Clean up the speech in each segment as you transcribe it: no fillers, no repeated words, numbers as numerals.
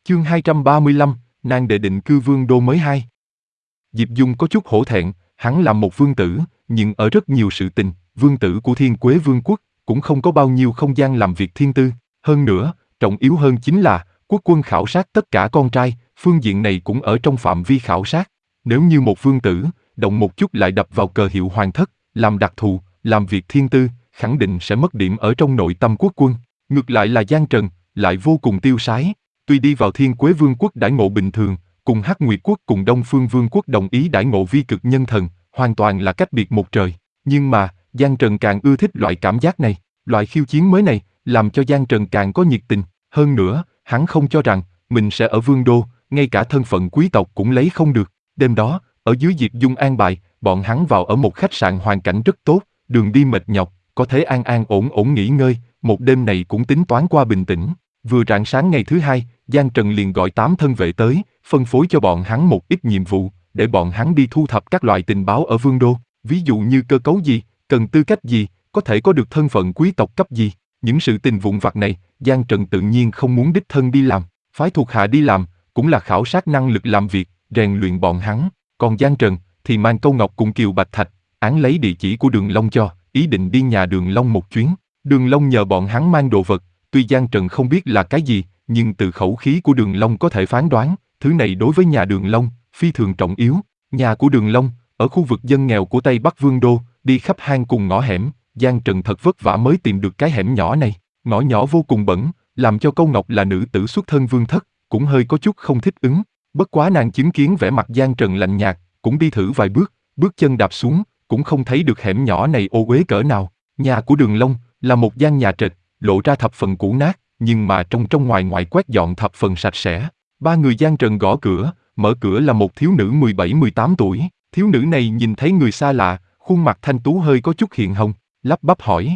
Chương 235, nàng đệ định cư vương đô mới 2. Diệp Dung có chút hổ thẹn, hắn là một vương tử, nhưng ở rất nhiều sự tình, vương tử của Thiên Quế Vương quốc cũng không có bao nhiêu không gian làm việc thiên tư. Hơn nữa, trọng yếu hơn chính là, quốc quân khảo sát tất cả con trai, phương diện này cũng ở trong phạm vi khảo sát. Nếu như một vương tử, động một chút lại đập vào cờ hiệu hoàng thất, làm đặc thù, làm việc thiên tư, khẳng định sẽ mất điểm ở trong nội tâm quốc quân. Ngược lại là Giang Trần, lại vô cùng tiêu sái. Tuy đi vào Thiên Quế Vương quốc đãi ngộ bình thường, cùng Hắc Nguyệt quốc cùng Đông Phương Vương quốc đồng ý đãi ngộ vi cực nhân thần, hoàn toàn là cách biệt một trời. Nhưng mà, Giang Trần càng ưa thích loại cảm giác này, loại khiêu chiến mới này, làm cho Giang Trần càng có nhiệt tình. Hơn nữa, hắn không cho rằng, mình sẽ ở vương đô, ngay cả thân phận quý tộc cũng lấy không được. Đêm đó, ở dưới Diệp Dung an bài, bọn hắn vào ở một khách sạn hoàn cảnh rất tốt, đường đi mệt nhọc, có thể an an ổn ổn nghỉ ngơi, một đêm này cũng tính toán qua bình tĩnh. Vừa rạng sáng ngày thứ hai, Giang Trần liền gọi 8 thân vệ tới, phân phối cho bọn hắn một ít nhiệm vụ, để bọn hắn đi thu thập các loại tình báo ở vương đô, ví dụ như cơ cấu gì, cần tư cách gì, có thể có được thân phận quý tộc cấp gì. Những sự tình vụn vặt này, Giang Trần tự nhiên không muốn đích thân đi làm, phái thuộc hạ đi làm, cũng là khảo sát năng lực làm việc, rèn luyện bọn hắn. Còn Giang Trần, thì mang Câu Ngọc cùng Kiều Bạch Thạch, án lấy địa chỉ của Đường Long cho, ý định đi nhà Đường Long một chuyến. Đường Long nhờ bọn hắn mang đồ vật, tuy Giang Trần không biết là cái gì, nhưng từ khẩu khí của Đường Long có thể phán đoán, thứ này đối với nhà Đường Long, phi thường trọng yếu. Nhà của Đường Long, ở khu vực dân nghèo của Tây Bắc Vương đô, đi khắp hang cùng ngõ hẻm, Giang Trần thật vất vả mới tìm được cái hẻm nhỏ này. Ngõ nhỏ vô cùng bẩn, làm cho Câu Ngọc là nữ tử xuất thân vương thất, cũng hơi có chút không thích ứng. Bất quá nàng chứng kiến vẻ mặt Giang Trần lạnh nhạt, cũng đi thử vài bước, bước chân đạp xuống, cũng không thấy được hẻm nhỏ này ô uế cỡ nào. Nhà của Đường Long là một gian nhà trệt, lộ ra thập phần cũ nát, nhưng mà trong ngoài ngoại quét dọn thập phần sạch sẽ. Ba người Giang Trần gõ cửa, mở cửa là một thiếu nữ 17-18 tuổi. Thiếu nữ này nhìn thấy người xa lạ, khuôn mặt thanh tú hơi có chút hiện hồng, lắp bắp hỏi: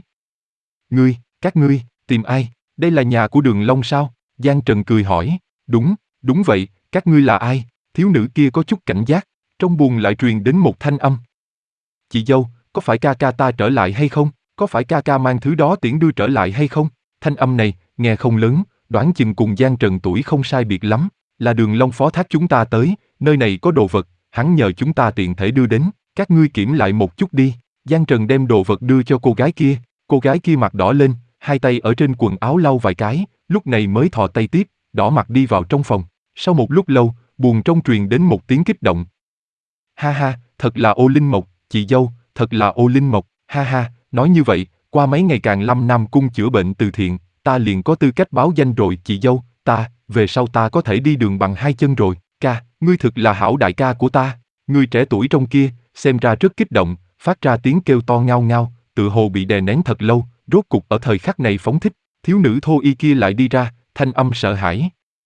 các ngươi, tìm ai? Đây là nhà của Đường Long sao? Giang Trần cười hỏi: Đúng vậy, các ngươi là ai? Thiếu nữ kia có chút cảnh giác, trong buồng lại truyền đến một thanh âm: Chị dâu, có phải ca ca ta trở lại hay không? Có phải ca ca mang thứ đó tiễn đưa trở lại hay không? Thanh âm này, nghe không lớn, đoán chừng cùng Giang Trần tuổi không sai biệt lắm, là Đường Long phó thác chúng ta tới, nơi này có đồ vật, hắn nhờ chúng ta tiện thể đưa đến, các ngươi kiểm lại một chút đi. Giang Trần đem đồ vật đưa cho cô gái kia mặt đỏ lên, hai tay ở trên quần áo lau vài cái, lúc này mới thò tay tiếp, đỏ mặt đi vào trong phòng. Sau một lúc lâu, buồng trong truyền đến một tiếng kích động: Ha ha, thật là ô linh mộc, chị dâu, thật là ô linh mộc, ha ha, nói như vậy, qua mấy ngày càng lâm Nam cung chữa bệnh từ thiện, ta liền có tư cách báo danh rồi chị dâu, về sau ta có thể đi đường bằng hai chân rồi. Ca, ngươi thực là hảo đại ca của ta. Người trẻ tuổi trong kia, xem ra rất kích động, phát ra tiếng kêu to ngao ngao, tựa hồ bị đè nén thật lâu, rốt cục ở thời khắc này phóng thích. Thiếu nữ thô y kia lại đi ra, thanh âm sợ hãi: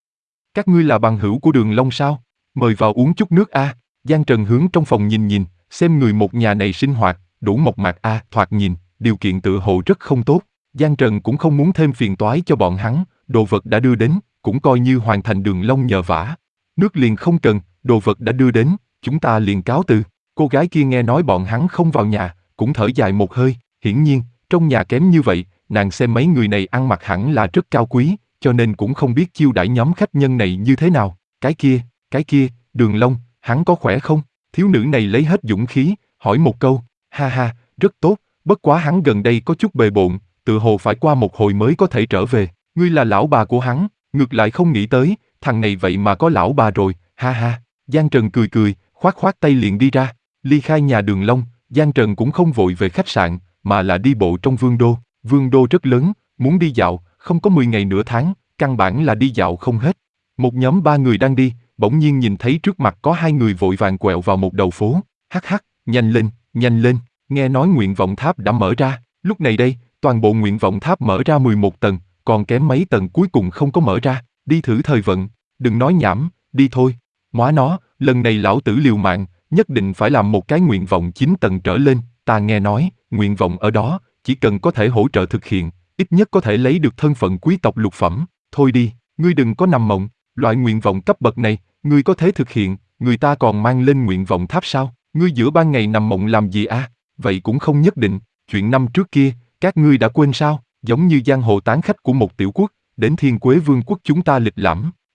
Các ngươi là bằng hữu của Đường Long sao? Mời vào uống chút nước a. Giang Trần hướng trong phòng nhìn, xem người một nhà này sinh hoạt, đủ mộc mạc a, thoạt nhìn, điều kiện tựa hồ rất không tốt. Giang Trần cũng không muốn thêm phiền toái cho bọn hắn, đồ vật đã đưa đến, cũng coi như hoàn thành Đường Long nhờ vả. Nước liền không cần, đồ vật đã đưa đến, chúng ta liền cáo từ. Cô gái kia nghe nói bọn hắn không vào nhà, cũng thở dài một hơi, hiển nhiên, trong nhà kém như vậy, nàng xem mấy người này ăn mặc hẳn là rất cao quý, cho nên cũng không biết chiêu đãi nhóm khách nhân này như thế nào. Cái kia, Đường Long, hắn có khỏe không? Thiếu nữ này lấy hết dũng khí, hỏi một câu. Ha ha, rất tốt, bất quá hắn gần đây có chút bề bộn, tựa hồ phải qua một hồi mới có thể trở về. Ngươi là lão bà của hắn, ngược lại không nghĩ tới, thằng này vậy mà có lão bà rồi, ha ha. Giang Trần cười, khoát tay liền đi ra. Ly khai nhà Đường Long, Giang Trần cũng không vội về khách sạn, mà là đi bộ trong vương đô. Vương đô rất lớn, muốn đi dạo, không có 10 ngày nửa tháng, căn bản là đi dạo không hết. Một nhóm 3 người đang đi, bỗng nhiên nhìn thấy trước mặt có 2 người vội vàng quẹo vào một đầu phố. Hắc, nhanh lên, nghe nói nguyện vọng tháp đã mở ra. Lúc này đây, toàn bộ nguyện vọng tháp mở ra 11 tầng, còn kém mấy tầng cuối cùng không có mở ra. Đi thử thời vận, đừng nói nhảm, đi thôi. Móa nó, lần này lão tử liều mạng, nhất định phải làm một cái nguyện vọng 9 tầng trở lên. Ta nghe nói, nguyện vọng ở đó, chỉ cần có thể hỗ trợ thực hiện, ít nhất có thể lấy được thân phận quý tộc lục phẩm. Thôi đi, ngươi đừng có nằm mộng, loại nguyện vọng cấp bậc này, ngươi có thể thực hiện, người ta còn mang lên nguyện vọng tháp sao? Ngươi giữa ban ngày nằm mộng làm gì à? Vậy cũng không nhất định, chuyện năm trước kia, các ngươi đã quên sao? Giống như giang hồ tán khách của một tiểu quốc, đến Thiên Quế Vương quốc chúng ta lịch lãm,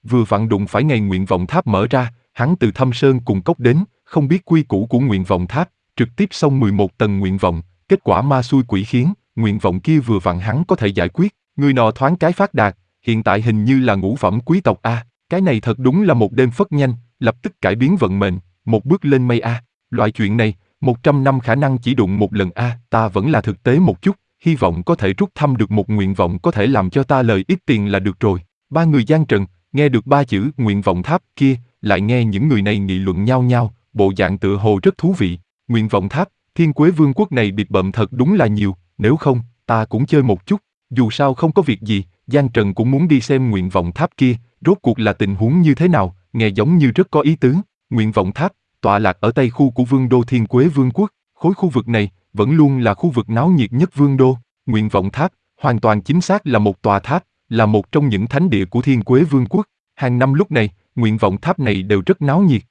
vừa vặn đụng phải ngày nguyện vọng tháp mở ra, hắn từ Thâm Sơn cùng cốc đến, không biết quy củ của nguyện vọng tháp, trực tiếp xông 11 tầng nguyện vọng, kết quả ma xui quỷ khiến, nguyện vọng kia vừa vặn hắn có thể giải quyết, người nọ thoáng cái phát đạt, hiện tại hình như là ngũ phẩm quý tộc a, cái này thật đúng là một đêm phất nhanh, lập tức cải biến vận mệnh, một bước lên mây a, loại chuyện này, 100 năm khả năng chỉ đụng một lần a, ta vẫn là thực tế một chút, hy vọng có thể rút thăm được một nguyện vọng có thể làm cho ta lời ít tiền là được rồi. Ba người gian trần, nghe được ba chữ nguyện vọng tháp kia, lại nghe những người này nghị luận nhau nhau, bộ dạng tựa hồ rất thú vị. Nguyện vọng tháp, Thiên Quế Vương quốc này bịp bợm thật đúng là nhiều, nếu không, ta cũng chơi một chút. Dù sao không có việc gì, Giang Trần cũng muốn đi xem nguyện vọng tháp kia, rốt cuộc là tình huống như thế nào, nghe giống như rất có ý tứ. Nguyện vọng tháp, tọa lạc ở tây khu của Vương đô Thiên Quế Vương quốc, khối khu vực này vẫn luôn là khu vực náo nhiệt nhất Vương đô. Nguyện vọng tháp, hoàn toàn chính xác là một tòa tháp, là một trong những thánh địa của Thiên Quế Vương quốc. Hàng năm lúc này, nguyện vọng tháp này đều rất náo nhiệt,